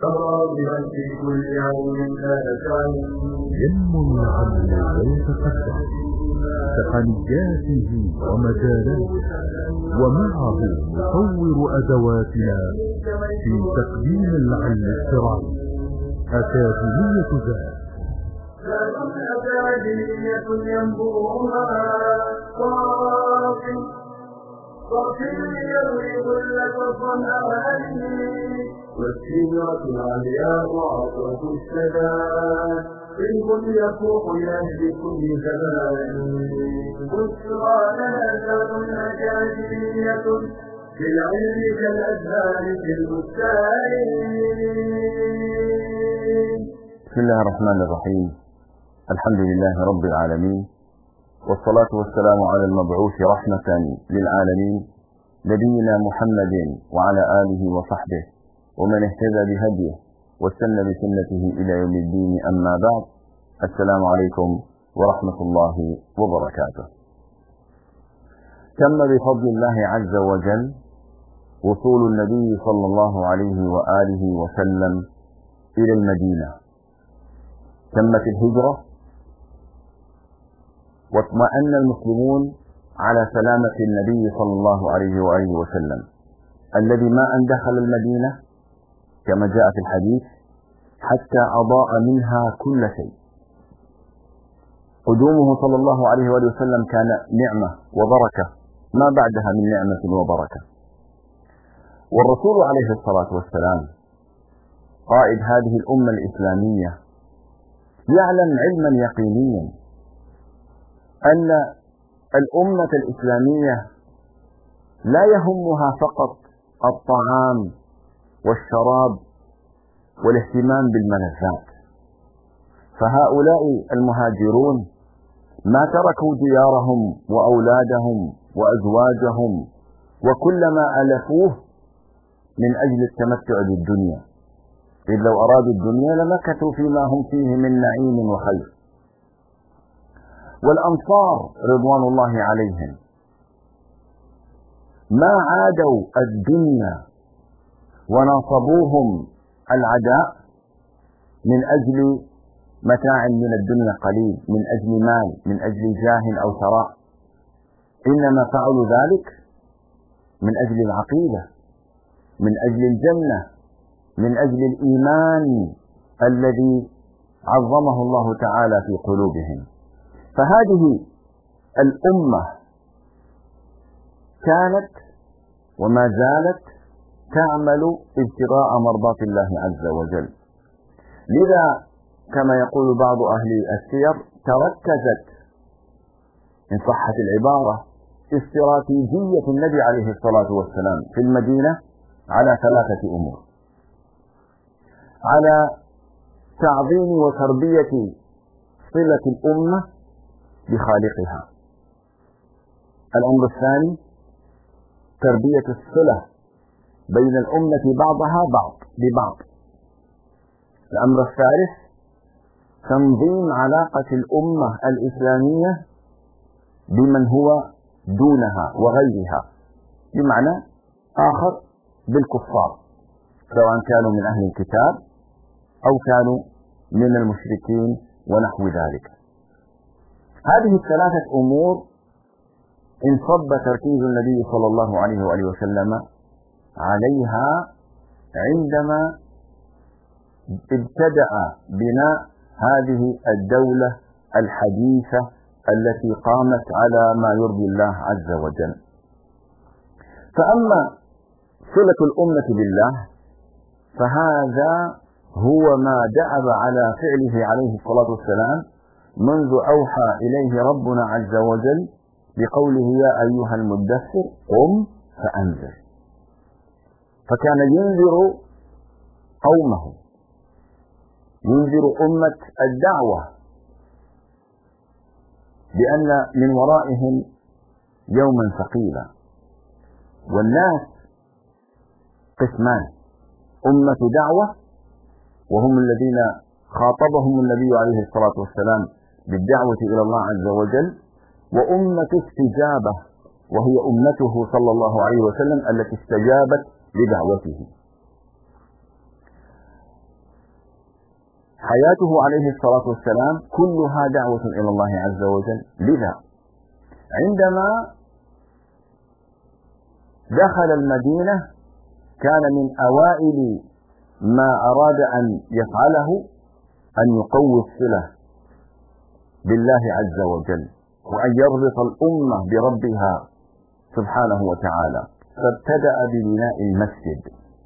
راغبا في كل عون كان سعيد ينمو العلم ويتقدم تقنياته ومجالاته، ومعه نطور أدواتنا في تقديم العلم الشرعي. أكاديمية ذات أكاديمية ينبوها صافي يروي كل فصل أهله، والسيرة العلياء عطرة السداد علم يفوح يهدي كل زمان. بشرى لنا ذات أكاديمية بالعلم كالأزهار في البستان. بسم الله الرحمن الرحيم. الحمد لله رب العالمين، والصلاة والسلام على المبعوث رحمة للعالمين نبينا محمد وعلى آله وصحبه ومن اهتدى بهديه واستنى بسنته إلى يوم الدين. أما بعد، السلام عليكم ورحمة الله وبركاته. تم بفضل الله عز وجل وصول النبي صلى الله عليه وآله وسلم إلى المدينة. تمت الهجرة واطمأن المسلمون على سلامة النبي صلى الله عليه وآله وسلم، الذي ما أن دخل المدينة كما جاء في الحديث حتى أضاء منها كل شيء. قدومه صلى الله عليه وآله وسلم كان نعمة وبركة ما بعدها من نعمة وبركة. والرسول عليه الصلاة والسلام قائد هذه الأمة الإسلامية يعلم علما يقينيا أن الأمة الإسلامية لا يهمها فقط الطعام والشراب والاهتمام بالملذات، فهؤلاء المهاجرون ما تركوا ديارهم وأولادهم وأزواجهم وكل ما ألفوه من أجل التمتع بالدنيا، إذ لو أرادوا الدنيا لمكثوا فيما هم فيه من نعيم وخير. والأنصار رضوان الله عليهم ما عادوا الدنيا وناصبوهم العداء من أجل متاع من الدنيا قليل، من أجل مال، من أجل جاه أو ثراء، إنما فعلوا ذلك من أجل العقيدة، من أجل الجنة، من أجل الإيمان الذي عظمه الله تعالى في قلوبهم. فهذه الأمة كانت وما زالت تعمل ابتغاء مرضات الله عز وجل. لذا كما يقول بعض أهل السير تركزت إن صحت العبارة استراتيجية النبي عليه الصلاة والسلام في المدينة على ثلاثة أمور: على تعظيم وتربية صلة الأمة بخالقها. الأمر الثاني تربية الصلة بين الأمة بعضها ببعض. الأمر الثالث تنظيم علاقة الأمة الإسلامية بمن هو دونها وغيرها، بمعنى آخر بالكفار، سواء كانوا من أهل الكتاب أو كانوا من المشركين ونحو ذلك. هذه الثلاثة أمور انصب تركيز النبي صلى الله عليه وآله وسلم عليها عندما ابتدأ بناء هذه الدولة الحديثة التي قامت على ما يرضي الله عز وجل. فأما صلة الأمة بالله فهذا هو ما دأب على فعله عليه الصلاة والسلام منذ أوحى إليه ربنا عز وجل بقوله: يا أيها المدثر قم فأنذر. فكان ينذر قومه، ينذر أمة الدعوة بأن من ورائهم يوما ثقيلا. والناس قسمان: أمة دعوة وهم الذين خاطبهم النبي عليه الصلاة والسلام بالدعوة إلى الله عز وجل، وأمة استجابة وهي أمته صلى الله عليه وسلم التي استجابت لدعوته. حياته عليه الصلاة والسلام كلها دعوة إلى الله عز وجل. لذا عندما دخل المدينة كان من أوائل ما أراد أن يفعله أن يقوي الصلة بالله عز وجل، وأن يربط الأمة بربها سبحانه وتعالى، فابتدأ ببناء المسجد.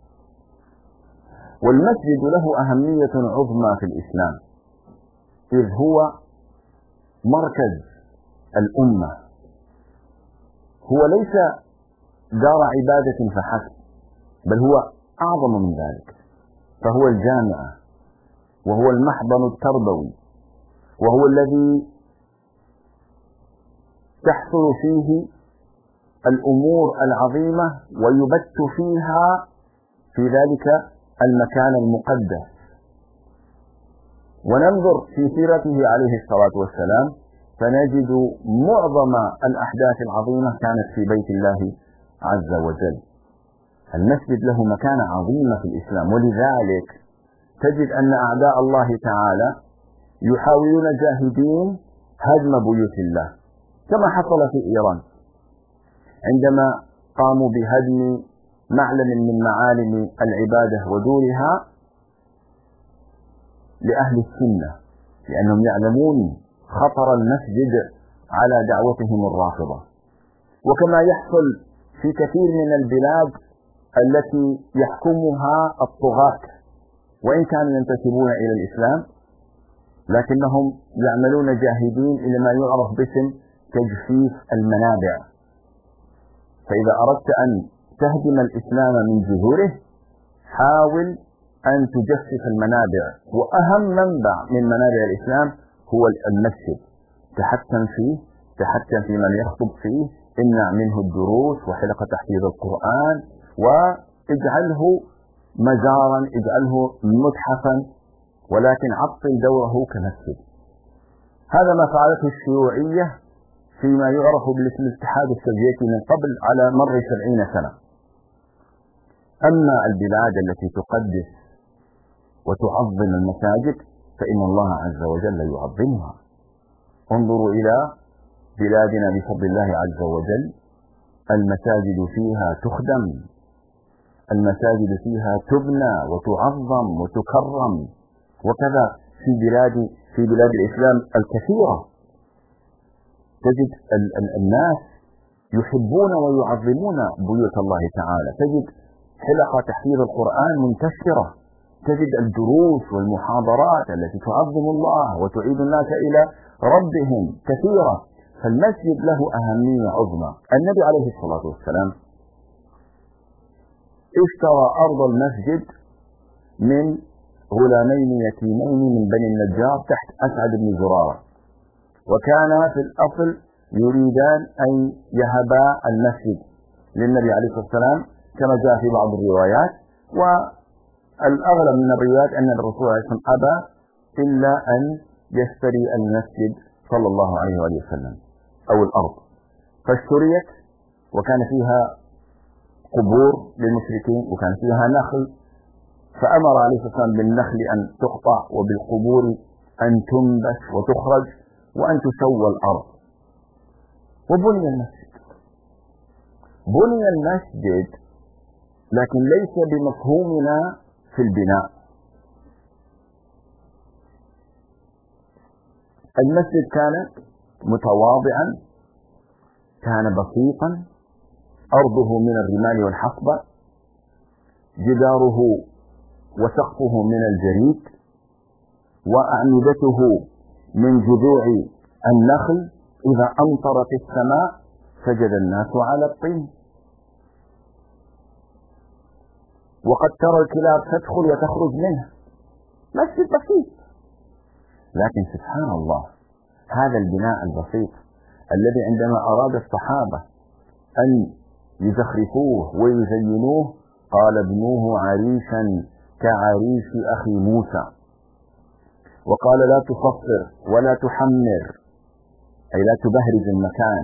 والمسجد له أهمية عظمى في الإسلام، إذ هو مركز الأمة، هو ليس دار عبادة فحسب، بل هو أعظم من ذلك، فهو الجامعة، وهو المحضن التربوي، وهو الذي تحصل فيه الأمور العظيمة ويبت فيها في ذلك المكان المقدس. وننظر في سيرته عليه الصلاة والسلام فنجد معظم الأحداث العظيمة كانت في بيت الله عز وجل. المسجد له مكانة عظيمة في الإسلام، ولذلك تجد أن أعداء الله تعالى يحاولون جاهدين هدم بيوت الله، كما حصل في إيران عندما قاموا بهدم معلم من معالم العبادة ودورها لأهل السنة، لأنهم يعلمون خطر المسجد على دعوتهم الرافضة. وكما يحصل في كثير من البلاد التي يحكمها الطغاة، وإن كانوا ينتسبون إلى الإسلام، لكنهم يعملون جاهدين إلى ما يعرف باسم تجفيف المنابع. فإذا أردت أن تهدم الإسلام من جذوره حاول أن تجفف المنابع، وأهم منبع من منابع الإسلام هو المسجد. تحكم فيه، تحكم في من يخطب فيه، امنع منه الدروس وحلقة تحفيظ القرآن، واجعله مزارا، اجعله متحفا، ولكن عطل دوره كمسجد. هذا ما فعلته الشيوعية فيما يعرف باسم الاتحاد السوفيتي من قبل على مر 70 سنة. أما البلاد التي تقدس وتعظم المساجد فإن الله عز وجل يعظمها. انظروا إلى بلادنا بفضل الله عز وجل، المساجد فيها تخدم، المساجد فيها تبنى وتعظم وتكرم، وكذا في بلاد الإسلام الكثيرة تجد الناس يحبون ويعظمون بيوت الله تعالى، تجد حلقة تحفيظ القرآن منتشرة، تجد الدروس والمحاضرات التي تعظم الله وتعيد الناس إلى ربهم كثيرة. فالمسجد له أهمية عظمى. النبي عليه الصلاة والسلام اشترى أرض المسجد من غلامين يتيمين من بني النجار تحت أسعد بن زرارة، وكان في الأصل يريدان أن يهبا المسجد للنبي عليه الصلاة والسلام كما جاء في بعض الروايات، والأغلب من الروايات أن الرسول عليه الصلاة والسلام أبى إلا أن يشتري المسجد صلى الله عليه وآله وسلم أو الأرض، فاشتريت وكان فيها قبور للمشركين وكان فيها نخل، فأمر عليه الصلاة والسلام بالنخل أن تقطع وبالقبور أن تنبش وتخرج وأن تسوى الأرض، وبني المسجد. بني المسجد لكن ليس بمفهومنا في البناء. المسجد كان متواضعا، كان بسيطا، أرضه من الرمال والحصبة، جداره وسقفه من الجريد، وأعمدته من جذوع النخل، إذا أمطرت السماء سجد الناس على الطين، وقد ترى الكلاب تدخل وتخرج منه. مسجد بسيط، لكن سبحان الله هذا البناء البسيط الذي عندما أراد الصحابة أن يزخرفوه ويزينوه قال ابنوه عريشا كعريش أخي موسى، وقال لا تصفر ولا تحمر، أي لا تبهرج المكان،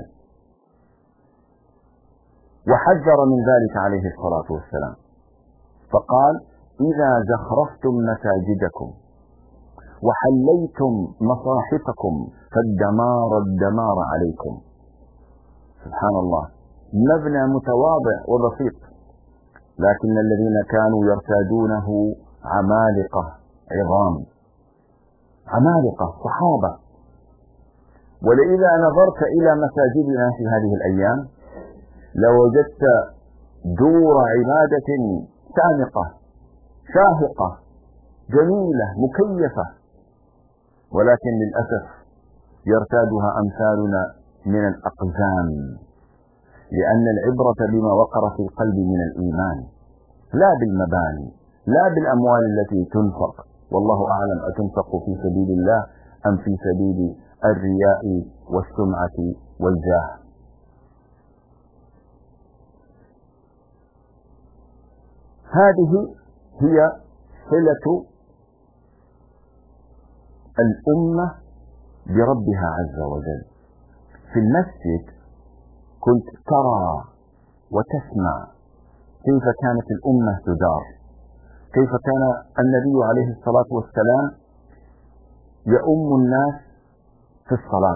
وحذر من ذلك عليه الصلاة والسلام، فقال إذا زخرفتم مساجدكم وحليتم مصاحفكم فالدمار عليكم. سبحان الله، مبنى متواضع وبسيط، لكن الذين كانوا يرتادونه عمالقة عظام، عمالقة صحابة. ولئذا نظرت إلى مساجدنا في هذه الأيام لوجدت دور عبادة سامقة شاهقة جميلة مكيفة، ولكن للأسف يرتادها أمثالنا من الأقزام، لأن العبرة بما وقر في القلب من الإيمان، لا بالمباني، لا بالأموال التي تنفق، والله أعلم أتنفق في سبيل الله أم في سبيل الرياء والسمعة والجاه. هذه هي صلة الأمة بربها عز وجل. في المسجد كنت ترى وتسمع كيف كانت الأمة تدار، كيف كان النبي عليه الصلاة والسلام يؤم الناس في الصلاة،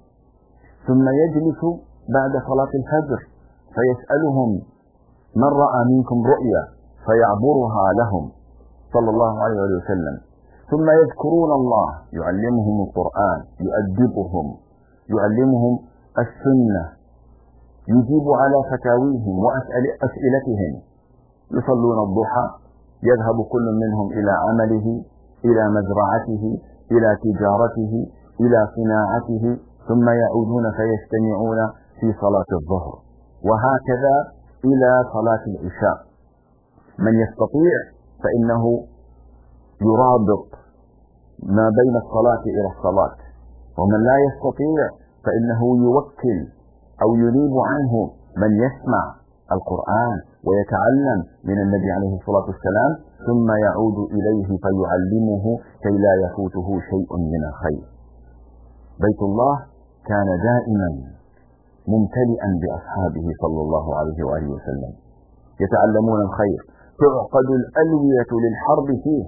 ثم يجلس بعد صلاة الفجر فيسألهم من رأى منكم رؤيا فيعبرها لهم صلى الله عليه وسلم، ثم يذكرون الله، يعلمهم القرآن، يؤدبهم، يعلمهم السنة، يجيب على فتاويهم وأسئلتهم، يصلون الضحى، يذهب كل منهم إلى عمله، إلى مزرعته، إلى تجارته، إلى صناعته، ثم يعودون فيجتمعون في صلاة الظهر، وهكذا إلى صلاة العشاء. من يستطيع فإنه يرابط ما بين الصلاة إلى الصلاة، ومن لا يستطيع فإنه يوكل أو ينيب عنه من يسمع القرآن ويتعلم من النبي عليه الصلاة والسلام، ثم يعود إليه فيعلمه كي لا يفوته شيء من الخير. بيت الله كان دائما ممتلئا بأصحابه صلى الله عليه وآله وسلم، يتعلمون الخير، تعقد الألوية للحرب فيه.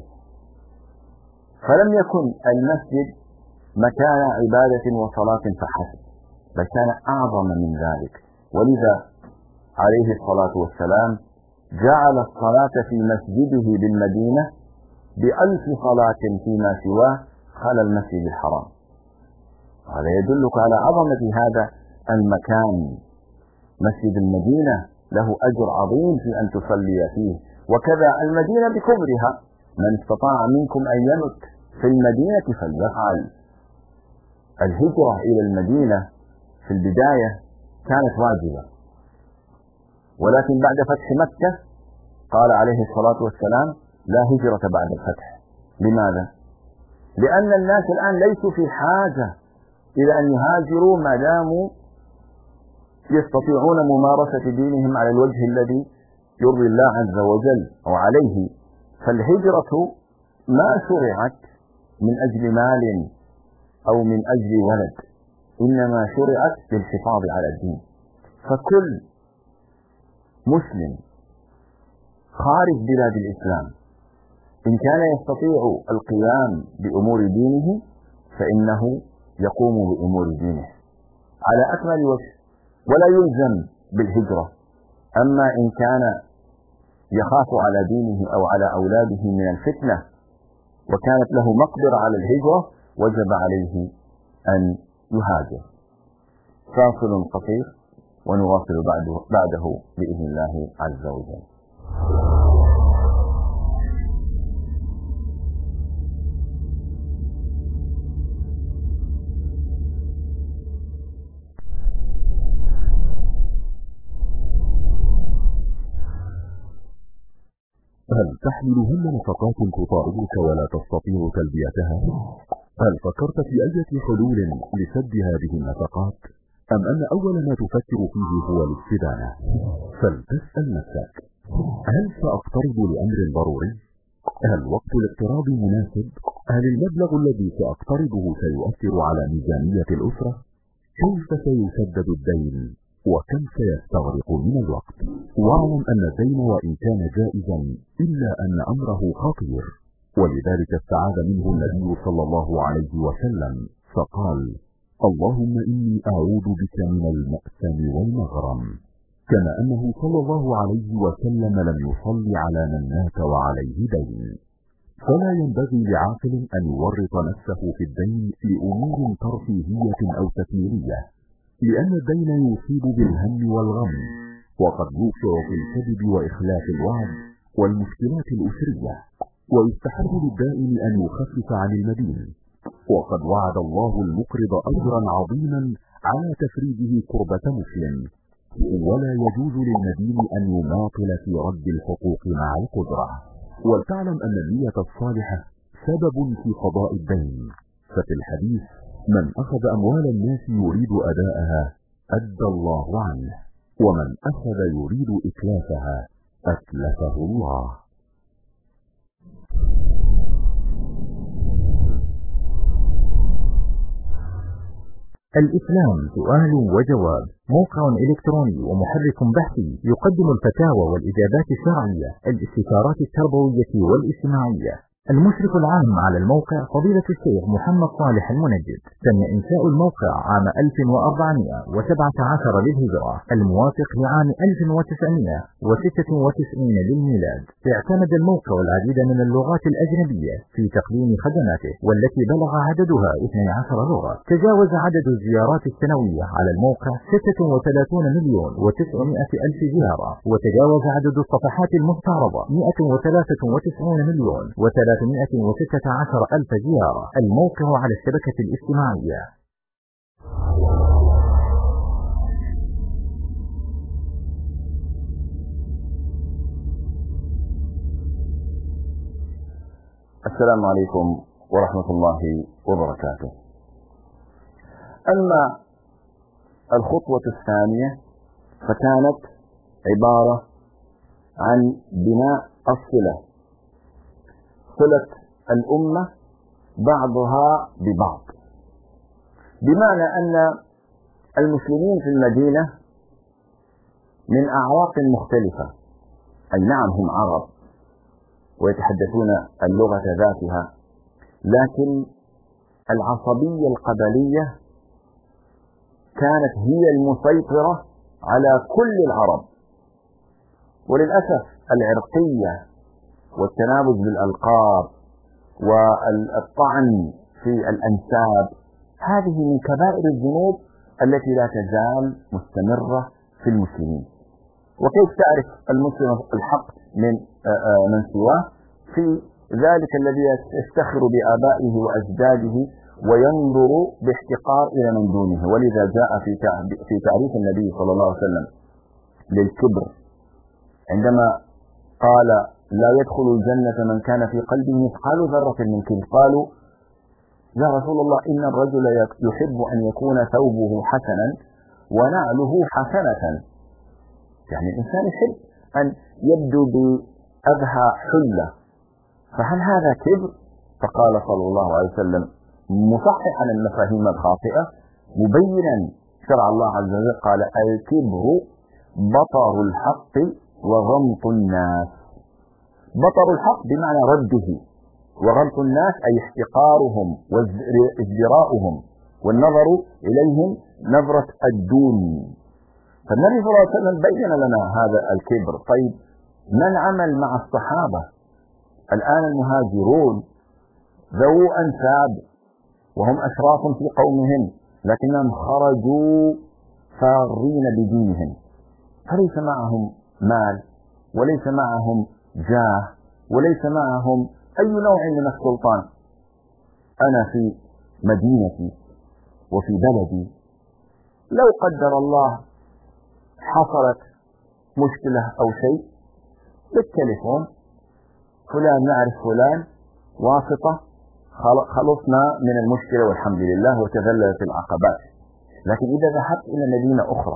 فلم يكن المسجد مكان عبادة وصلاة فحسب، بل كان أعظم من ذلك. ولذا عليه الصلاة والسلام جعل الصلاة في مسجده بالمدينة ب1000 صلاة فيما سواه خلى المسجد الحرام. هذا يدلك على عظمة هذا المكان. مسجد المدينة له أجر عظيم في أن تصلي فيه، وكذا المدينة بكبرها، من استطاع منكم أن يمت في المدينة فليفعل. الهجرة إلى المدينة في البداية كانت واجبة، ولكن بعد فتح مكة قال عليه الصلاة والسلام لا هجرة بعد الفتح. لماذا؟ لأن الناس الآن ليسوا في حاجة إلى أن يهاجروا ما داموا يستطيعون ممارسة دينهم على الوجه الذي يرضي الله عز وجل أو عليه. فالهجرة ما شرعت من أجل مال أو من أجل ولد، إنما شرعت للحفاظ على الدين. فكل مسلم خارج بلاد الإسلام إن كان يستطيع القيام بأمور دينه فإنه يقوم بأمور دينه على أكمل وجه ولا يلزم بالهجرة. أما إن كان يخاف على دينه أو على أولاده من الفتنة وكانت له مقدرة على الهجرة وجب عليه أن يهاجر. فاصل قصير ونواصل بعده بإذن الله عز وجل. هل تحمل هم نفقات تطاردك ولا تستطيع تلبيتها؟ هل فكرت في أي حلول لسد هذه النفقات؟ أم أن أول ما تفكر فيه هو الاستدانة؟ فلتسأل نفسك، هل سأقترض لأمر ضروري؟ هل وقت الاقتراض مناسب؟ هل المبلغ الذي سأقترضه سيؤثر على ميزانية الأسرة؟ كيف سيسدد الدين؟ وكم سيستغرق من الوقت؟ واعلم أن الدين وإن كان جائزا إلا أن أمره خطير، ولذلك استعاذ منه النبي صلى الله عليه وسلم فقال: اللهم إني أعوذ بك من المأثم والمغرم. كما أنه صلى الله عليه وسلم لم يصلي على من مات وعليه دين، فلا ينبغي لعاقل أن يورط نفسه في الدين لأمور ترفيهية أو تكميلية، لأن الدين يصيب بالهم والغم، وقد يوقع في الكذب وإخلاف الوعد والمشكلات الأسرية، ويستحب للدائن أن يخفف عن المدين، وقد وعد الله المقرض أجرا عظيما على تفريجه كربة مسلم، ولا يجوز للمدين أن يماطل في رد الحقوق مع القدرة. ولتعلم أن النية الصالحة سبب في قضاء الدين، ففي الحديث: من أخذ أموال الناس يريد أداءها أدى الله عنه، ومن أخذ يريد إتلافها أتلفه الله. الإسلام سؤال وجواب، موقع إلكتروني ومحرك بحثي يقدم الفتاوى والإجابات الشرعية، الاستشارات التربوية والاجتماعية. المشرف العام على الموقع فضيلة الشيخ محمد صالح المنجد. تم إنشاء الموقع عام 1417 للهجرة، الموافق لعام 1996 للميلاد. اعتمد الموقع العديد من اللغات الأجنبية في تقديم خدماته، والتي بلغ عددها 12 لغة. تجاوز عدد الزيارات السنوية على الموقع 36,900,000 زيارة، وتجاوز عدد الصفحات المستعرضة 193,316,000 زيارة. الموقع على الشبكة الاجتماعية. السلام عليكم ورحمة الله وبركاته. أما الخطوة الثانية فكانت عبارة عن بناء الصلة، صلة الأمة بعضها ببعض، بمعنى أن المسلمين في المدينة من أعراق مختلفة، أي نعم هم عرب ويتحدثون اللغة ذاتها، لكن العصبية القبلية كانت هي المسيطرة على كل العرب، وللأسف العرقية والتنابز بالألقاب والطعن في الأنساب هذه من كبائر الذنوب التي لا تزال مستمرة في المسلمين. وكيف تعرف المسلم الحق من سواه؟ في ذلك الذي يفتخر بآبائه وأجداده وينظر باحتقار إلى من دونه. ولذا جاء في تعريف النبي صلى الله عليه وسلم للكبر عندما قال: لا يدخل الجنة من كان في قلبه مثقال ذرة من كبر. قالوا: يا رسول الله، إن الرجل يحب أن يكون ثوبه حسنا ونعله حسنة، يعني الإنسان يحب أن يبدو بأبهى حلة، فهل هذا كبر؟ فقال صلى الله عليه وسلم مصححا المفاهيم الخاطئة مبينا شرع الله عز وجل، قال: الكبر بطر الحق وغمط الناس. بطر الحق بمعنى رده، وغمط الناس أي احتقارهم وازدراؤهم والنظر إليهم نظرة الدون. فالنبي صلى الله عليه وسلم بين لنا هذا الكبر. طيب، من عمل مع الصحابة الآن المهاجرون ذو أنساب وهم أشراف في قومهم، لكنهم خرجوا فارين بدينهم، فليس معهم مال وليس معهم جاه وليس معهم أي نوع من السلطان. أنا في مدينتي وفي بلدي لو قدر الله حصلت مشكلة أو شيء بالتليفون، فلان نعرف فلان واسطة، خلصنا من المشكلة والحمد لله وتذللت العقبات. لكن إذا ذهبت إلى مدينة أخرى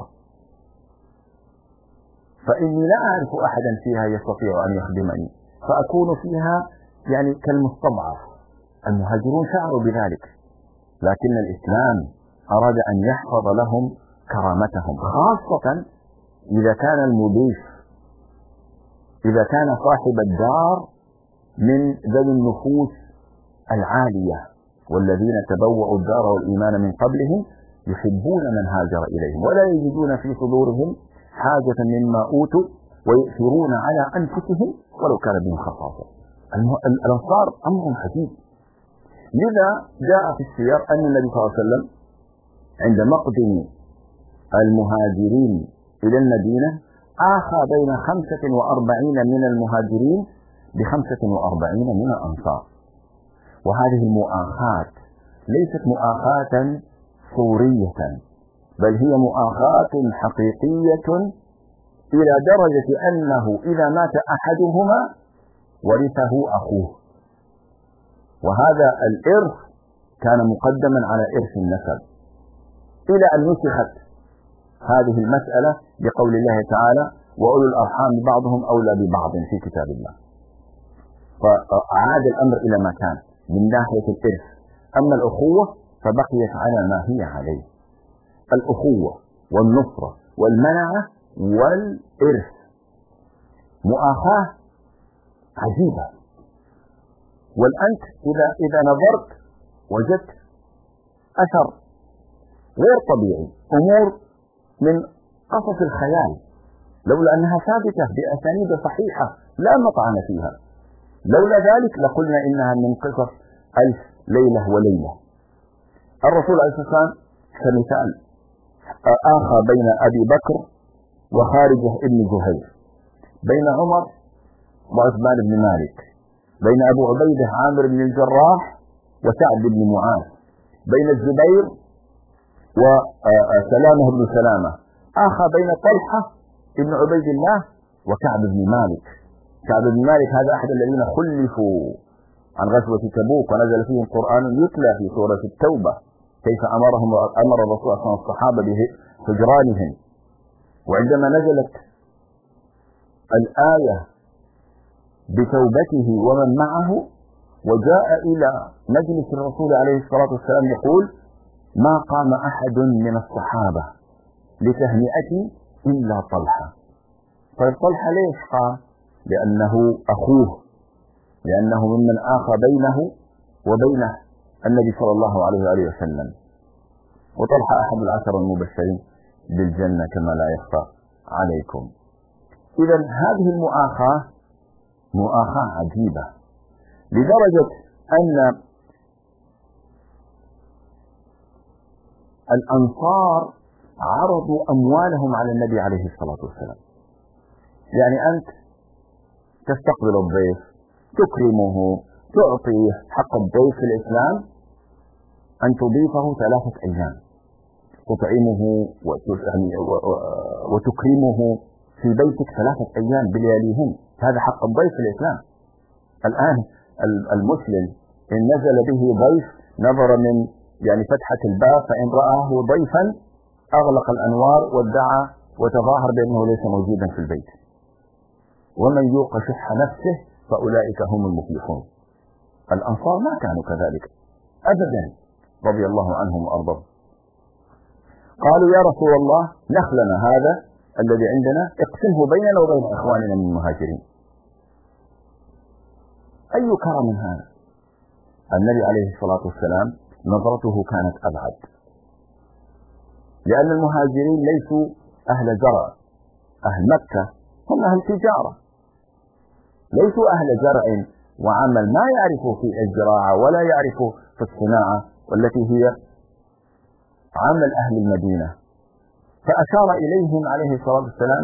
فإني لا أعرف أحدا فيها يستطيع أن يخدمني، فأكون فيها يعني كالمستضعف. المهاجرون شعروا بذلك، لكن الإسلام أراد أن يحفظ لهم كرامتهم، خاصة إذا كان المضيف، إذا كان صاحب الدار من ذوي النفوس العالية، والذين تبوأوا الدار والإيمان من قبلهم يحبون من هاجر إليهم ولا يجدون في صدورهم حاجة مما أوتوا ويؤثرون على أنفسهم ولو كان بهم خصاصة. الأنصار أمر عجيب. لذا جاء في السير أن النبي صلى الله عليه وسلم عند مقدم المهاجرين إلى المدينة آخى بين 45 من المهاجرين ب45 من الأنصار. وهذه المؤاخاة ليست مؤاخاة صورية، بل هي مؤاخاة حقيقية إلى درجة أنه إذا مات أحدهما ورثه أخوه، وهذا الإرث كان مقدما على إرث النسب، إلى أن نسخت هذه المسألة بقول الله تعالى: وأولو الأرحام بعضهم أولى ببعض في كتاب الله. فأعاد الأمر إلى ما كان من ناحية الإرث. أما الأخوة فبقيت على ما هي عليه، الأخوة والنصرة والمنعة والإرث. مؤاخاة عجيبة. والأنت إذا نظرت وجدت أثر غير طبيعي، أمور من قصص الخيال، لولا أنها ثابتة بأسانيد صحيحة لا مطعن فيها. لولا ذلك لقلنا إنها من قصص ألف ليلة وليلة. الرسول عليه الصلاة والسلام كمثال آخى بين أبي بكر وخارجة ابن زهير، بين عمر وعثمان بن مالك، بين أبو عبيدة عامر بن الجراح وسعد بن معاذ، بين الزبير وسلامة بن سلامة، آخى بين طلحة بن عبيد الله وكعب بن مالك. كعب بن مالك هذا أحد الذين خلفوا عن غزوة تبوك ونزل فيهم قرآن يتلى في سورة التوبة، كيف أمر الرسول صلى الله عليه وسلم الصحابة بهجرانهم. وعندما نزلت الآية بتوبته ومن معه وجاء إلى مجلس الرسول عليه الصلاة والسلام يقول: ما قام أحد من الصحابة لتهنئتي إلا طلحة. طيب طلحة ليش قام؟ لأنه أخوه، لأنه ممن آخى بينه وبين النبي صلى الله عليه وآله وسلم. وطلحة أحد العشر المبشرين بالجنة كما لا يخفى عليكم. إذا هذه المؤاخاة مؤاخاة عجيبة، لدرجة أن الأنصار عرضوا أموالهم على النبي عليه الصلاة والسلام. يعني أنت تستقبل الضيف، تكرمه، تعطيه حق الضيف في الإسلام، أن تضيفه 3 أيام، تطعمه وتكرمه في بيتك 3 أيام بلياليهن. هذا حق الضيف في الإسلام. الآن المسلم إن نزل به ضيف نظر من فتحة الباب، فإن رآه ضيفا أغلق الأنوار وادعى وتظاهر بأنه ليس موجودا في البيت. ومن يوق شح نفسه فأولئك هم المفلحون. الأنصار ما كانوا كذلك أبدا رضي الله عنهم وأرضاهم. قالوا: يا رسول الله نخلنا هذا الذي عندنا اقسمه بيننا وبين إخواننا من المهاجرين. أي كرم هذا؟ النبي عليه الصلاة والسلام نظرته كانت أبعد، لأن المهاجرين ليسوا أهل زرع. أهل مكة هم أهل تجارة، ليسوا أهل زرع وعمل، ما يعرفوا في الزراعة ولا يعرفوا في الصناعة والتي هي عمل أهل المدينة. فأشار إليهم عليه الصلاة والسلام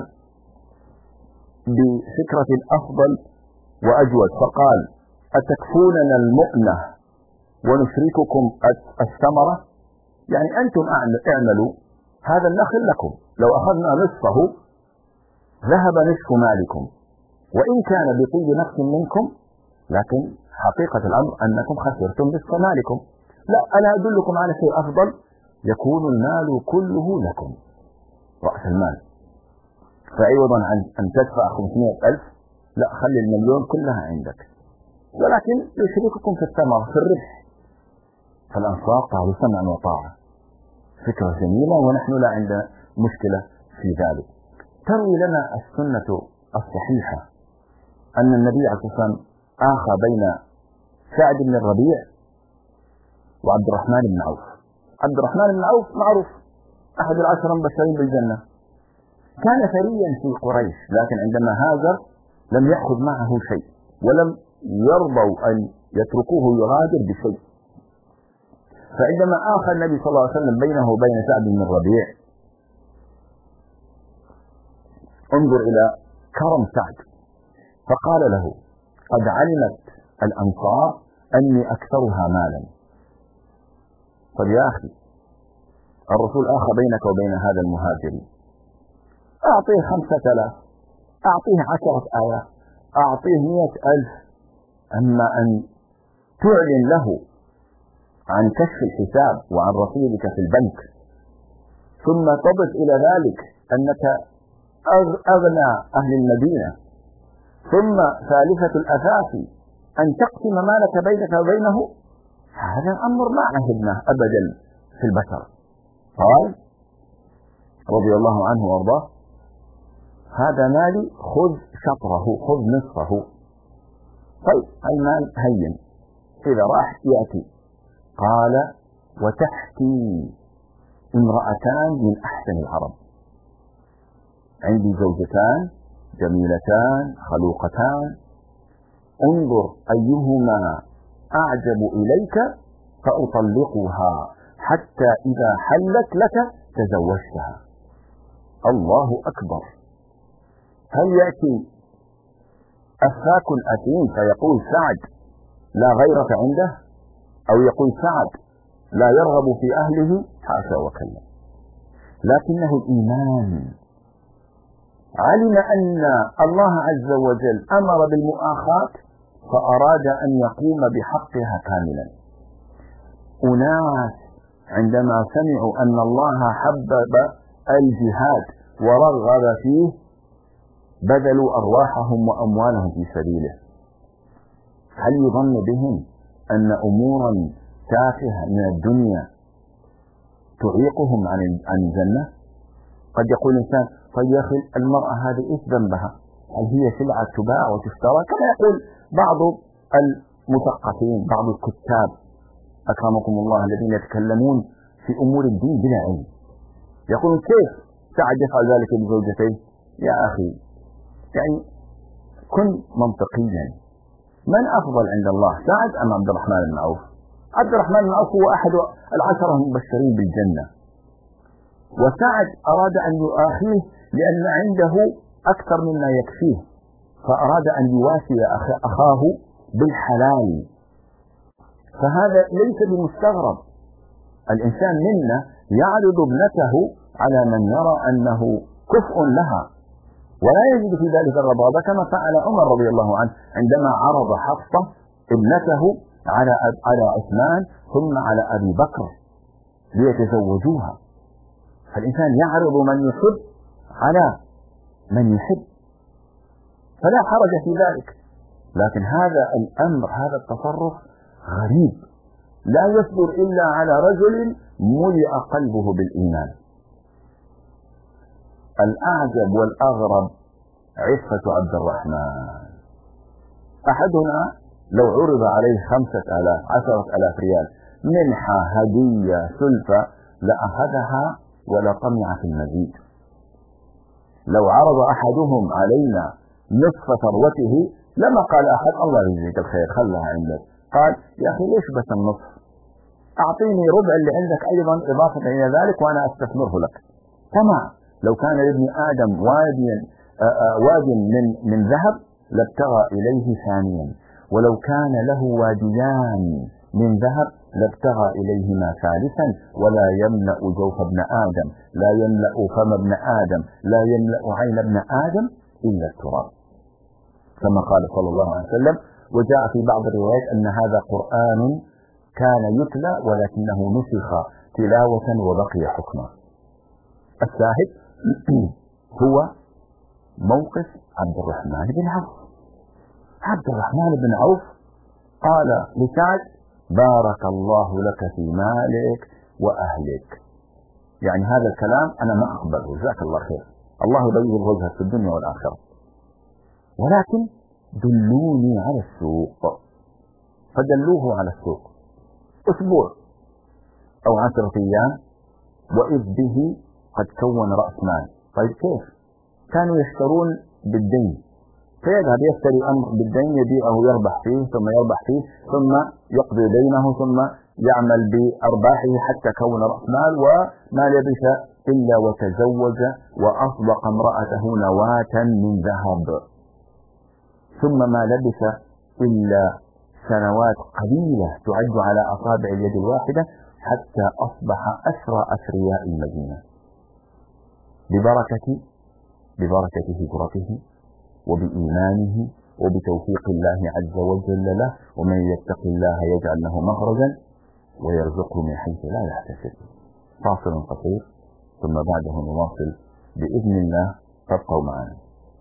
بفكرة أفضل وأجود، فقال: أتكفوننا المؤنة ونشرككم الثمرة؟ يعني أنتم اعملوا، هذا النخل لكم، لو أخذنا نصفه ذهب نصف مالكم، وإن كان بطيب نفس منكم، لكن حقيقة الأمر أنكم خسرتم نصف مالكم. لا، أنا أدلكم على شيء أفضل، يكون المال كله لكم، رأس المال. فعوضا عن أن تدفع 500,000 لا، خلي 1,000,000 كلها عندك، ولكن يشرككم في الثمرة في الربح. فالأنصار قالوا سمعا وطاعة، فكرة جميلة ونحن لا عندنا مشكلة في ذلك. تروي لنا السنة الصحيحة أن النبي عليه الصلاة والسلام آخى بين سعد بن الربيع وعبد الرحمن بن عوف. عبد الرحمن بن عوف معروف أحد العشرة المبشرين بالجنة، كان ثريا في قريش، لكن عندما هاجر لم يأخذ معه شيء ولم يرضوا أن يتركوه يغادر بشيء. فعندما آخى النبي صلى الله عليه وسلم بينه وبين سعد بن الربيع، انظر إلى كرم سعد، فقال له: قد علمت الأنصار أني أكثرها مالا. طب يا أخي، الرسول آخى بينك وبين هذا المهاجرين، أعطيه 5000، أعطيه 10,000، أعطيه 100,000، أما أن تعلن له عن كشف الحساب وعن رصيدك في البنك، ثم تضف إلى ذلك أنك أغنى أهل المدينة، ثم ثالثة الأثاث أن تقسم مالك بينك وبينه، هذا أمر ما عهدناه أبدا في البشر. قال رضي الله عنه وارضاه: هذا مالي، خذ شطره، خذ نصفه. طيب المال هين، إذا راح يأتي. قال: وتحتي امرأتان من أحسن العرب، عندي زوجتان جميلتان خلوقتان، انظر أيهما أعجب إليك فأطلقها، حتى إذا حلت لك تزوجتها. الله أكبر! هل يأتي أفاك أثيم فيقول سعد لا غيرة عنده، أو يقول سعد لا يرغب في أهله؟ حاشا وكلا، لكنه الإيمان. علم أن الله عز وجل أمر بالمؤاخاة فأراد أن يقوم بحقها كاملا. أناس عندما سمعوا أن الله حبب الجهاد ورغب فيه بذلوا أرواحهم وأموالهم في سبيله. هل يظن بهم أن أمورا تافهة من الدنيا تعيقهم عن الجنة؟ قد يقول الإنسان: طيب يا أخي، المرأة هذه إيش ذنبها؟ هل هي سلعة تباع وتشترى؟ كما يقول بعض المثقفين، بعض الكتاب أكرمكم الله الذين يتكلمون في أمور الدين بلا علم، يقولون: كيف سعد يفعل ذلك بزوجتيه؟ يا أخي، يعني كن منطقيا، من أفضل عند الله، سعد أم عبد الرحمن بن عوف؟ عبد الرحمن بن عوف هو أحد العشرة المبشرين بالجنة، وسعد أراد أن يؤاخيه لأن عنده أكثر مما يكفيه، فأراد أن يواسي أخاه بالحلال. فهذا ليس بمستغرب، الإنسان منا يعرض ابنته على من يرى أنه كفء لها ولا يجد في ذلك الرغبة، كما فعل عمر رضي الله عنه عندما عرض حفصة ابنته على عثمان ثم على أبي بكر ليتزوجوها. فالإنسان يعرض من يحب على من يحب، فلا حرج في ذلك. لكن هذا الأمر، هذا التصرف غريب، لا يصدر إلا على رجل ملئ قلبه بالإيمان. الأعجب والأغرب عفة عبد الرحمن. أحدنا لو عرض عليه 5,000 10,000 ريال منحة هدية سلفة لأخذها ولا طمع في المزيد. لو عرض أحدهم علينا نصف ثروته لما قال أحد: الله يجزيك الخير، خلها عندك. قال: يا أخي ليش بس النصف؟ أعطيني ربع اللي عندك أيضا إضافة إلى ذلك وأنا أستثمره لك. طمع. لو كان لابن آدم واد من ذهب لابتغى إليه ثانيا، ولو كان له واديان من ذهب لابتغى إليهما ثالثا، ولا يملأ جوف ابن آدم، لا يملأ فم ابن آدم، لا يملأ عين ابن آدم إلا التراب، كما قال صلى الله عليه وسلم. وجاء في بعض الروايات أن هذا قرآن كان يتلى ولكنه نسخ تلاوة وبقي حكما. الشاهد هو موقف عبد الرحمن بن عوف. عبد الرحمن بن عوف قال لسعد: بارك الله لك في مالك وأهلك. يعني هذا الكلام أنا ما أقبله، جزاك الله خير، الله يبيض وجهك في الدنيا والآخرة. ولكن دلوني على السوق، فدلوه على السوق أسبوع أو 10 أيام، وإذ به قد كون رأس مال. طيب كيف؟ كانوا يشترون بالدين، فيذهب يشتري أمر بالدين يبيعه يربح فيه ثم يربح فيه ثم يقضي دينه ثم يعمل بأرباحه حتى كون رأس مال، وما لبث إلا وتزوج وأصدق امرأته نواة من ذهب، ثم ما لبث إلا سنوات قليلة تعد على أصابع اليد الواحدة حتى أصبح أسرى أثرياء المدينة ببركة هجرته وبإيمانه وبتوفيق الله عز وجل له. ومن يتق الله يجعل له مخرجا ويرزقه من حيث لا يحتسب. فاصل قصير ثم بعده نواصل بإذن الله، تبقوا معنا.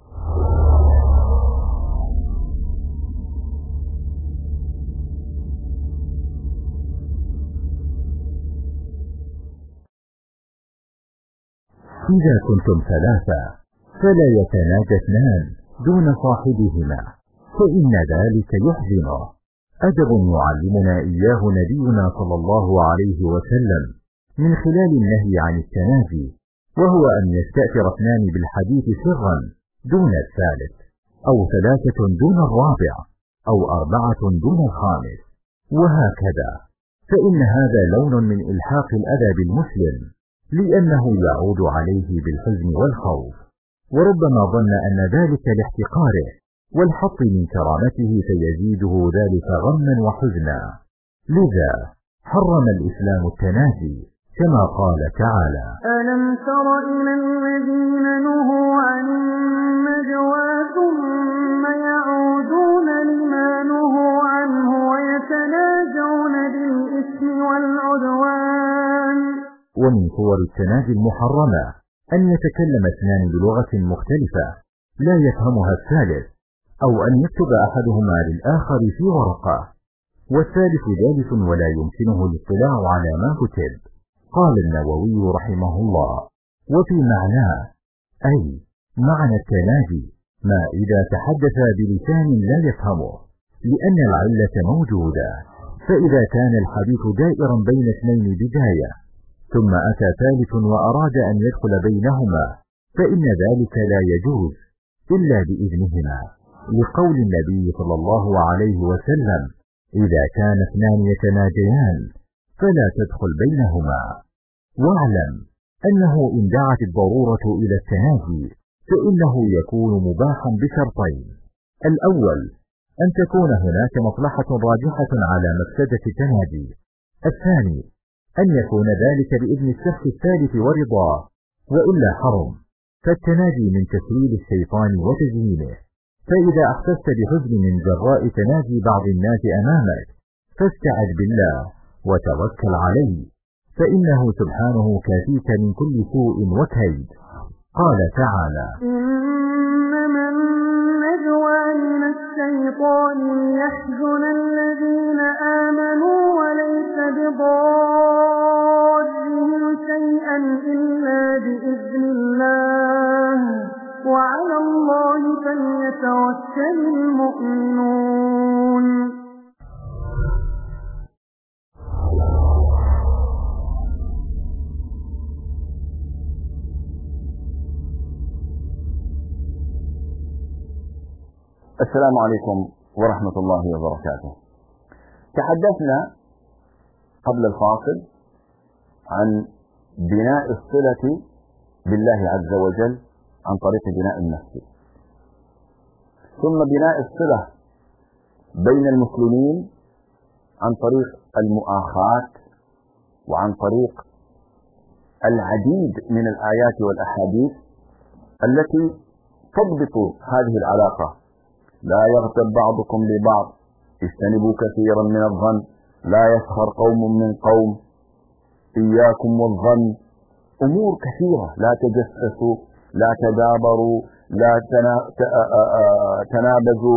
إذا كنتم 3 فلا يتناجى 2 دون صاحبهما، فإن ذلك يحزنه. أدب يعلمنا إياه نبينا صلى الله عليه وسلم من خلال النهي عن التناجي، وهو أن يستأثر 2 بالحديث سرا دون الثالث، أو 3 دون الرابع، أو 4 دون الخامس، وهكذا، فإن هذا لون من إلحاق الأذى بالمسلم، لأنه يعود عليه بالحزن والخوف، وربما ظن أن ذلك لاحتقاره والحط من كرامته فيزيده ذلك غما وحزنا. لذا حرم الإسلام التناجي كما قال تعالى: ألم تر إلى الذين نهوا عن النجوى ثم يعودون لما نهوا عنه ويتناجون بالإثم والعدوان. ومن صور التناجي المحرمة أن يتكلم 2 بلغة مختلفة لا يفهمها الثالث، أو أن يكتب أحدهما للآخر في ورقة والثالث جالس ولا يمكنه الاطلاع على ما كتب. قال النووي رحمه الله: وفي معناه أي معنى التناجي ما إذا تحدث بلسان لا يفهمه، لأن العلة موجودة، فإذا كان الحديث دائرا بين 2 بداية ثم أتى ثالث وأراد أن يدخل بينهما فإن ذلك لا يجوز إلا بإذنهما، لقول النبي صلى الله عليه وسلم: إذا كان 2 يتناجيان فلا تدخل بينهما. واعلم أنه إن دعت الضرورة إلى التناجي فإنه يكون مباحا بشرطين: الأول أن تكون هناك مصلحة راجحة على مفسدة التناجي، الثاني أن يكون ذلك بإذن الشخص الثالث ورضاه، وإلا حرم، فالتناجي من تسويل الشيطان وتزيينه. فإذا أحسست بحزن من جراء تناجي بعض الناس أمامك فاستعذ بالله وتوكل عليه، فإنه سبحانه كافيك من كل سوء وكيد. قال تعالى: إنما النجوى من الشيطان ليحزن الذين آمنوا وليس بضارهم شيئا إلا بإذن الله وعلى الله فليتوكل المؤمنون. السلام عليكم ورحمة الله وبركاته. تحدثنا قبل الفاصل عن بناء الصلة بالله عز وجل عن طريق بناء المسجد، ثم بناء الصلة بين المسلمين عن طريق المؤاخاة وعن طريق العديد من الآيات والأحاديث التي تضبط هذه العلاقة. لا يغتب بعضكم لبعض، اجتنبوا كثيرا من الظن، لا يسخر قوم من قوم، إياكم والظن، أمور كثيرة، لا تجسسوا، لا تدابروا، لا تنابزوا.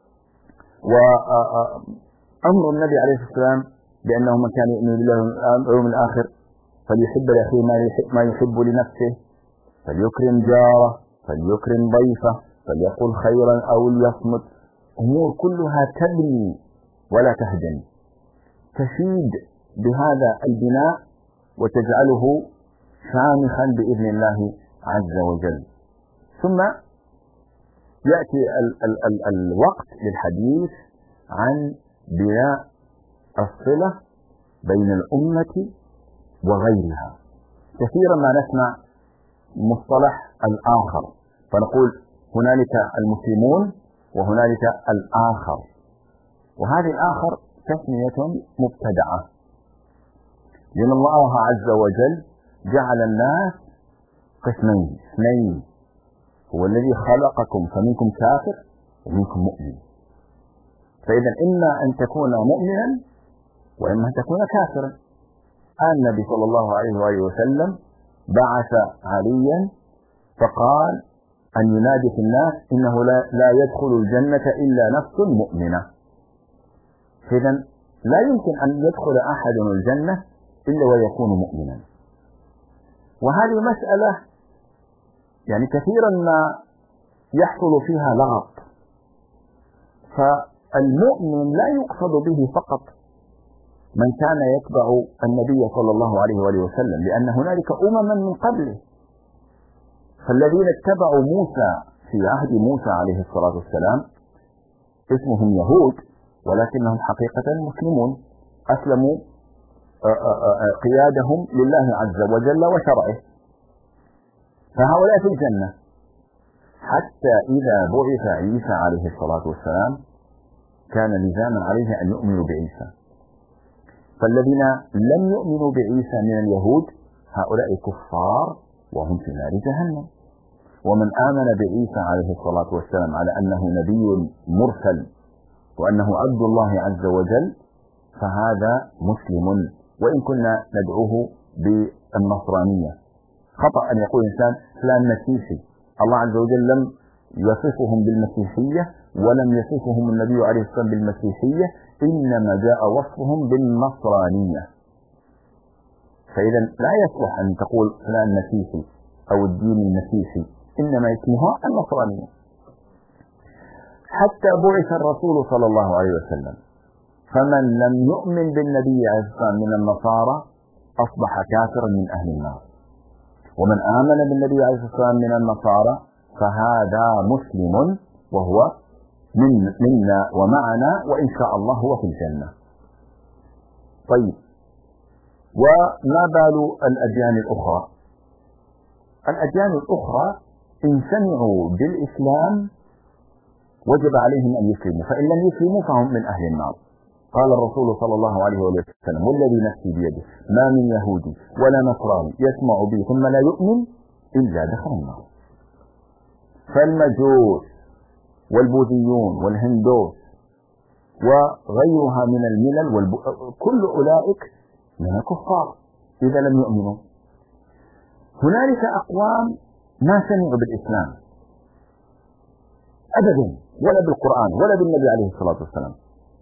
وأمر النبي عليه الصلاة والسلام بأنه من كان يؤمن بالله واليوم الآخر فليحب لأخيه ما يحب لنفسه، فليكرم جاره، فليكرم ضيفه، فليقل خيرا أو ليصمت. أمور كلها تبني ولا تهدم، تشيد بهذا البناء وتجعله شامخا بإذن الله عز وجل. ثم يأتي الوقت للحديث عن بناء الصلة بين الأمة وغيرها. كثيرا ما نسمع مصطلح الآخر، فنقول هنالك المسلمون وهنالك الآخر، وهذه الآخر تسمية مبتدعة، لأن الله عز وجل جعل الناس قسمين اثنين، هو الذي خلقكم فمنكم كافر ومنكم مؤمن، فإذا إما أن تكون مؤمنا وإما أن تكون كافرا. النبي صلى الله عليه وآله وسلم بعث عليا فقال أن ينادي في الناس إنه لا يدخل الجنة إلا نفس مؤمنة، فإذا لا يمكن أن يدخل أحد الجنة إلا ويكون مؤمنا. وهذه مسألة يعني كثيرا ما يحصل فيها لغط، فالمؤمن لا يقصد به فقط من كان يتبع النبي صلى الله عليه وآله وسلم، لأن هنالك أمما من قبله، فالذين اتبعوا موسى في عهد موسى عليه الصلاة والسلام اسمهم يهود، ولكنهم حقيقة مسلمون، أسلموا قيادهم لله عز وجل وشرعه، فهؤلاء في الجنة. حتى إذا بعث عيسى عليه الصلاة والسلام كان لزاما عليه أن يؤمنوا بعيسى، فالذين لم يؤمنوا بعيسى من اليهود هؤلاء كفار وهم في نار جهنم، ومن آمن بعيسى عليه الصلاة والسلام على أنه نبي مرسل وأنه عبد الله عز وجل فهذا مسلم، وإن كنا ندعوه بالنصرانية. خطأ أن يقول إنسان فلان مسيحي، الله عز وجل لم يصفهم بالمسيحية ولم يصفهم النبي عليه الصلاة والسلام بالمسيحية، إنما جاء وصفهم بالنصرانية. فإذا لا يصلح أن تقول فلان مسيحي أو الدين المسيحي، إنما اسمها النصرانية. حتى بعث الرسول صلى الله عليه وسلم، فمن لم يؤمن بالنبي عليه الصلاة والسلام من النصارى أصبح كافرا من أهل النار، ومن آمن بالنبي عليه الصلاة والسلام من النصارى فهذا مسلم وهو منا ومعنا، وإن شاء الله هو في الجنة. طيب، وما بال الأديان الأخرى؟ الأديان الأخرى إن سمعوا بالإسلام وجب عليهم أن يسلموا، فإن لم يسلموا فهم من أهل النار. قال الرسول صلى الله عليه وسلم: والذي نفسي بيده ما من يهودي ولا نصراني يسمع بي ثم لا يؤمن إلا دخل النار. فالمجوس والبوذيون والهندوس وغيرها من الملل كل أولئك من الكفار إذا لم يؤمنوا. هنالك أقوام ما سمعوا بالإسلام أبدا، ولا بالقرآن ولا بالنبي عليه الصلاة والسلام،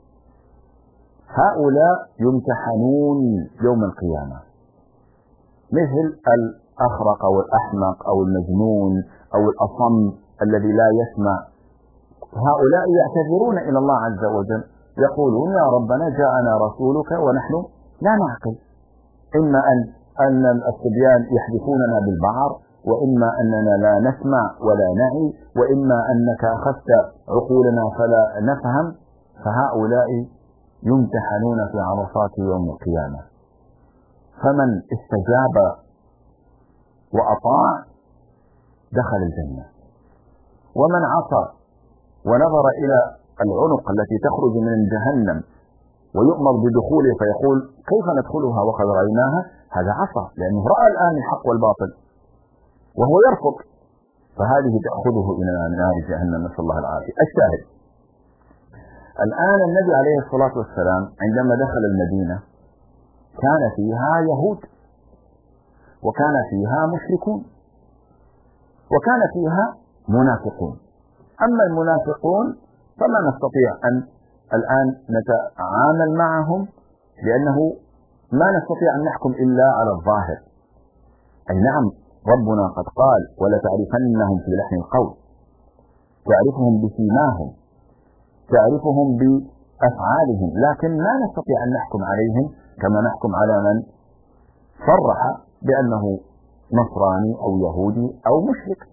هؤلاء يمتحنون يوم القيامة، مثل الأخرق أو الأحمق أو المجنون أو الأصم الذي لا يسمع. هؤلاء يعتذرون إلى الله عز وجل، يقولون: يا ربنا جاءنا رسولك ونحن لا نعقل، إما أن الصبيان يحدثوننا بالبعر، وإما أننا لا نسمع ولا نعي، وإما أنك أخذت عقولنا فلا نفهم. فهؤلاء يمتحنون في عرصات يوم القيامة، فمن استجاب وأطاع دخل الجنة، ومن عصى ونظر إلى العنق التي تخرج من جهنم ويؤمر بدخوله فيقول: كيف ندخلها وقد رأيناها؟ هذا عصى، لأنه رأى الآن الحق والباطل وهو يرفض، فهذه تأخذه إلى نار جهنم، نسأل الله العافية. الشاهد الآن النبي عليه الصلاة والسلام عندما دخل المدينة كان فيها يهود، وكان فيها مشركون، وكان فيها منافقون. أما المنافقون فما نستطيع أن الآن نتعامل معهم، لأنه ما نستطيع أن نحكم إلا على الظاهر. أي نعم، ربنا قد قال: ولا تعرفنهم في لحن القول، تعرفهم بسيماهم تعرفهم بأفعالهم، لكن لا نستطيع أن نحكم عليهم كما نحكم على من صرح بأنه نصراني أو يهودي أو مشرك.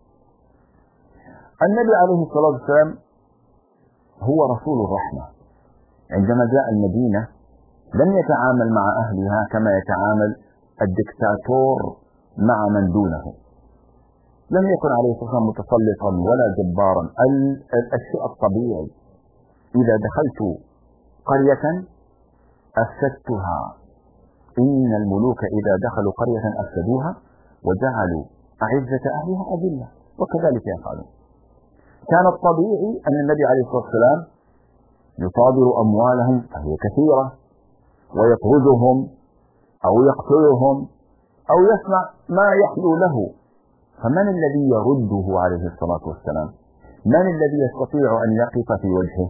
النبي عليه الصلاة والسلام هو رسول الرحمة. عندما جاء المدينة لم يتعامل مع أهلها كما يتعامل الدكتاتور مع من دونه. لم يكن عليه الصلاة والسلام متسلطا ولا جبارا. الشيء الطبيعي إذا دخلت قرية أفسدتها، إن الملوك إذا دخلوا قرية أفسدوها وجعلوا أعزة أهلها أذلة، وكذلك يفعلون. كان الطبيعي أن النبي عليه الصلاة والسلام يصادر أموالهم فهي كثيرة ويطردهم أو يقتلهم أو يصنع ما يحلو له. فمن الذي يرده عليه الصلاة والسلام؟ من الذي يستطيع أن يقف في وجهه؟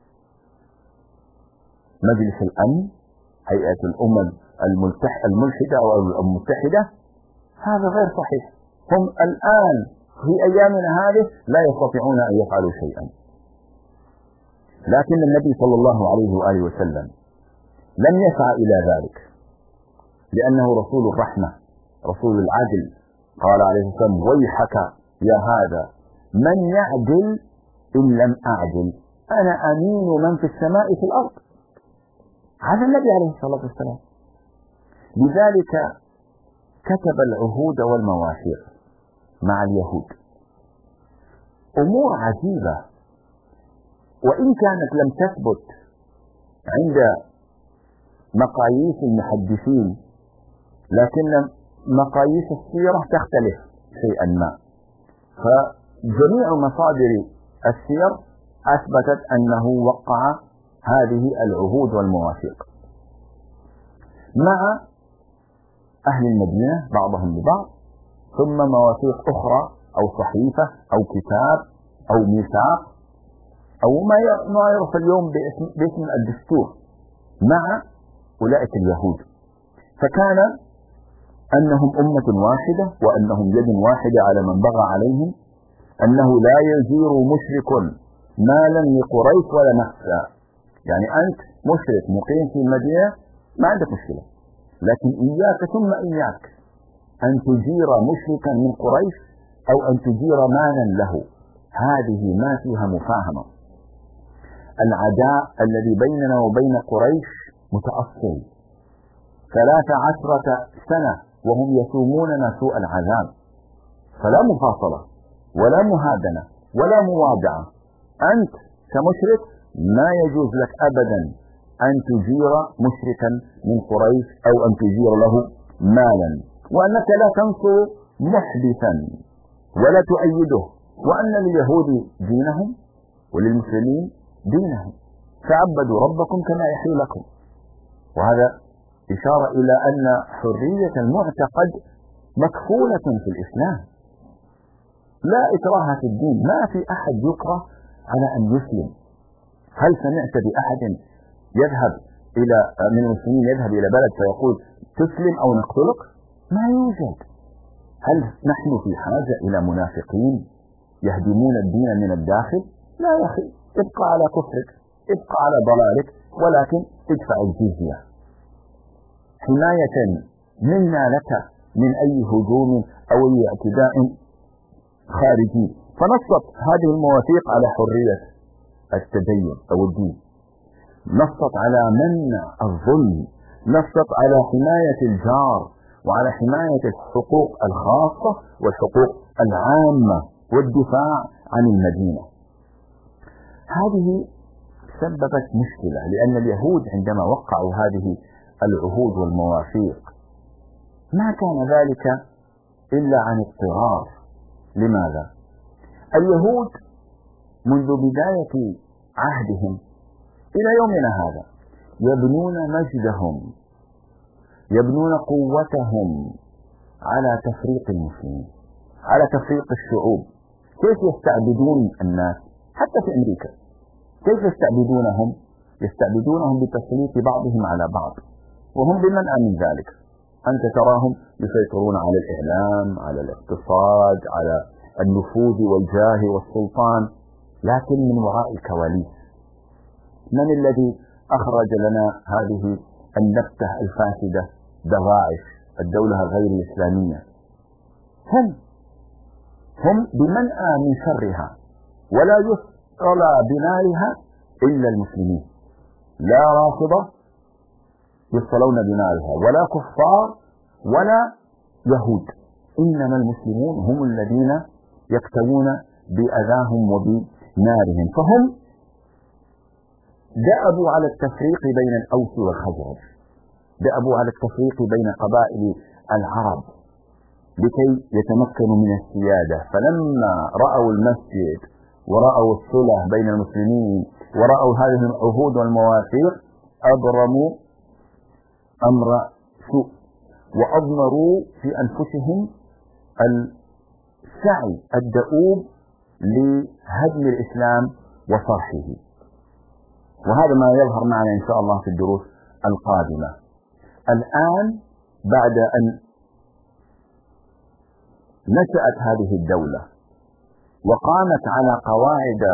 مجلس الأمن، هيئة الأمم الملحدة أو المتحدة؟ هذا غير صحيح. هم الآن في أيامنا هذه لا يستطيعون أن يفعلوا شيئا. لكن النبي صلى الله عليه وآله وسلم لم يسعى إلى ذلك، لأنه رسول الرحمة رسول العدل. قال عليه السلام: ويحك يا هذا من يعدل إن لم أعدل، أنا أمين من في السماء في الأرض. هذا النبي عليه الصلاة والسلام. لذلك كتب العهود والمواثيق مع اليهود، أمور عجيبة، وإن كانت لم تثبت عند مقاييس المحدثين، لكن مقاييس السيرة تختلف شيئا ما. فجميع مصادر السير أثبتت أنه وقع هذه العهود والمواثيق مع أهل المدينة بعضهم لبعض، ثم مواثيق أخرى أو صحيفة أو كتاب أو ميثاق أو ما يعرف اليوم باسم الدستور مع أولئك اليهود. فكان أنهم أمة واحدة، وأنهم يد واحدة على من بغى عليهم، أنه لا يزير مشرك مالا لقريش ولا نفسا. يعني أنت مشرك مقيم في المدينة ما عندك مشكلة، لكن إياك ثم إياك أن تجير مشركا من قريش أو أن تجير مالا له. هذه ما فيها مفاهمة. العداء الذي بيننا وبين قريش متأصل 13 سنة وهم يسوموننا سوء العذاب، فلا مفاصلة ولا مهادنة ولا موادعة. أنت كمشرك ما يجوز لك أبدا أن تجير مشركا من قريش أو أن تجير له مالا، وأنك لا تنصر محدثا ولا تؤيده، وأن لليهود دينهم وللمسلمين دينهم، تعبدوا ربكم كما يحيي لكم. وهذا إشارة إلى أن حرية المعتقد مكفولة في الإسلام، لا إكراه في الدين. ما في أحد يكره على أن يسلم. هل سمعت بأحد يذهب من المسلمين يذهب إلى بلد فيقول تسلم أو نقتلك؟ ما يوجد. هل نحن في حاجة إلى منافقين يهدمون الدين من الداخل؟ لا يا أخي، ابقى على كفرك، ابقى على ضلالك، ولكن ادفع الجزية حماية منا لك من أي هجوم أو أي اعتداء خارجي. فنصت هذه المواثيق على حرية التدين أو الدين، نصت على منع الظلم، نصت على حماية الجار وعلى حماية الحقوق الخاصة والحقوق العامة والدفاع عن المدينة. هذه سببت مشكلة، لأن اليهود عندما وقعوا هذه العهود والمواثيق ما كان ذلك إلا عن اضطرار. لماذا؟ اليهود منذ بداية عهدهم إلى يومنا هذا يبنون مجدهم، يبنون قوتهم على تفريق المسلمين، على تفريق الشعوب. كيف يستعبدون الناس؟ حتى في أمريكا كيف يستعبدونهم؟ يستعبدونهم بتسليط بعضهم على بعض، وهم بمنع من ذلك. أنت تراهم يسيطرون على الإعلام، على الاقتصاد، على النفوذ والجاه والسلطان، لكن من وراء الكواليس من الذي أخرج لنا هذه النبتة الفاسدة دواعش الدولة غير الإسلامية؟ هم بمنأى من شرها، ولا يصلى بنارها إلا المسلمين، لا رافضة يصلون بنارها ولا كفار ولا يهود، إنما المسلمون هم الذين يكتوون بأذاهم وبنارهم. فهم دأبوا على التفريق بين الأوس والخزرج، دأبوا على التفريق بين قبائل العرب لكي يتمكنوا من السيادة. فلما رأوا المسجد ورأوا الصلح بين المسلمين ورأوا هذه العهود والمواثيق أبرموا أمر سوء، وأضمروا في أنفسهم السعي الدؤوب لهدم الإسلام وصرحه. وهذا ما يظهر معنا إن شاء الله في الدروس القادمة. الآن بعد أن نشأت هذه الدولة وقامت على قواعد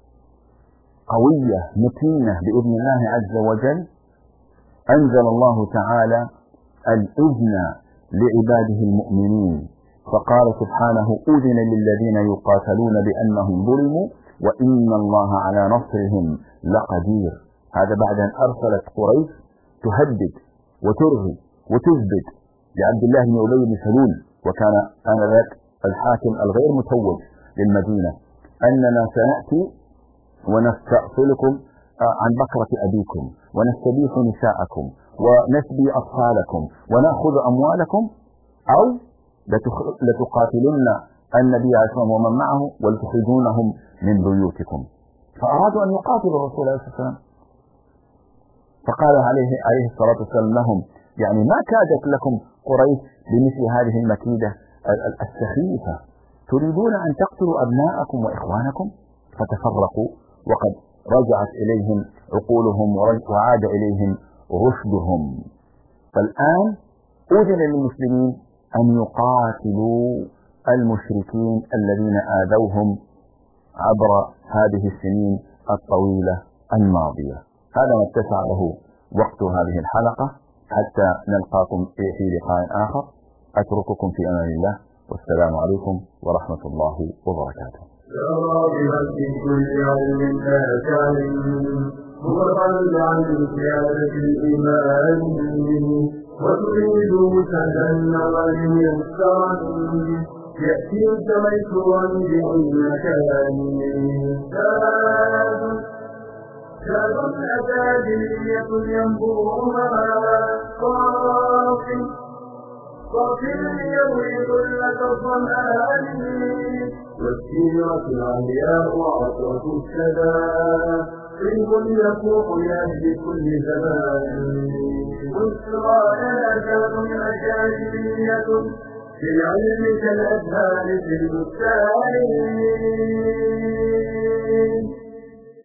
قوية متينة بإذن الله عز وجل، أنزل الله تعالى الإذن لعباده المؤمنين، فقال سبحانه: أذن للذين يقاتلون بأنهم ظلموا وإن الله على نصرهم لقدير. هذا بعد أن أرسلت قريش تهدد وترهي وتثبت لعبد الله بن أبي بن سلول، وكان آنذاك الحاكم الغير متوج للمدينة، أننا سنأتي ونستأصلكم عن بكرة أبيكم ونستبيح نساءكم ونسبي أطفالكم ونأخذ أموالكم، أو لتقاتلن النبي عليه الصلاة والسلام ومن معه ولتخرجونهم من بيوتكم. فأرادوا أن يقاتلوا الرسول عليه الصلاة والسلام، فقال عليه الصلاة والسلام لهم: يعني ما كادت لكم قريش بمثل هذه المكيدة السخيفة، تريدون أن تقتلوا أبناءكم وإخوانكم؟ فتفرقوا وقد رجعت إليهم عقولهم وعاد إليهم رشدهم. فالآن أذن للمسلمين أن يقاتلوا المشركين الذين آذوهم عبر هذه السنين الطويلة الماضية. هذا ما اتسع له وقت هذه الحلقة، حتى نلقاكم في لقاء آخر. أترككم في أمان الله، والسلام عليكم ورحمة الله وبركاته. في كل يوم آكال مغرد عن سيادة الإيمان، وتريد تجنب يسرا يأتيك ميسورا بعين مكان. شاد أكاديمية ينبوعها صافي يروي ظلة الظمآن، والسيرة العلياء عطرة الشدى طيب يفوح يهدي كل زمان. بشرى آكاد أكاديمية في العلم كالأزهار في البستان.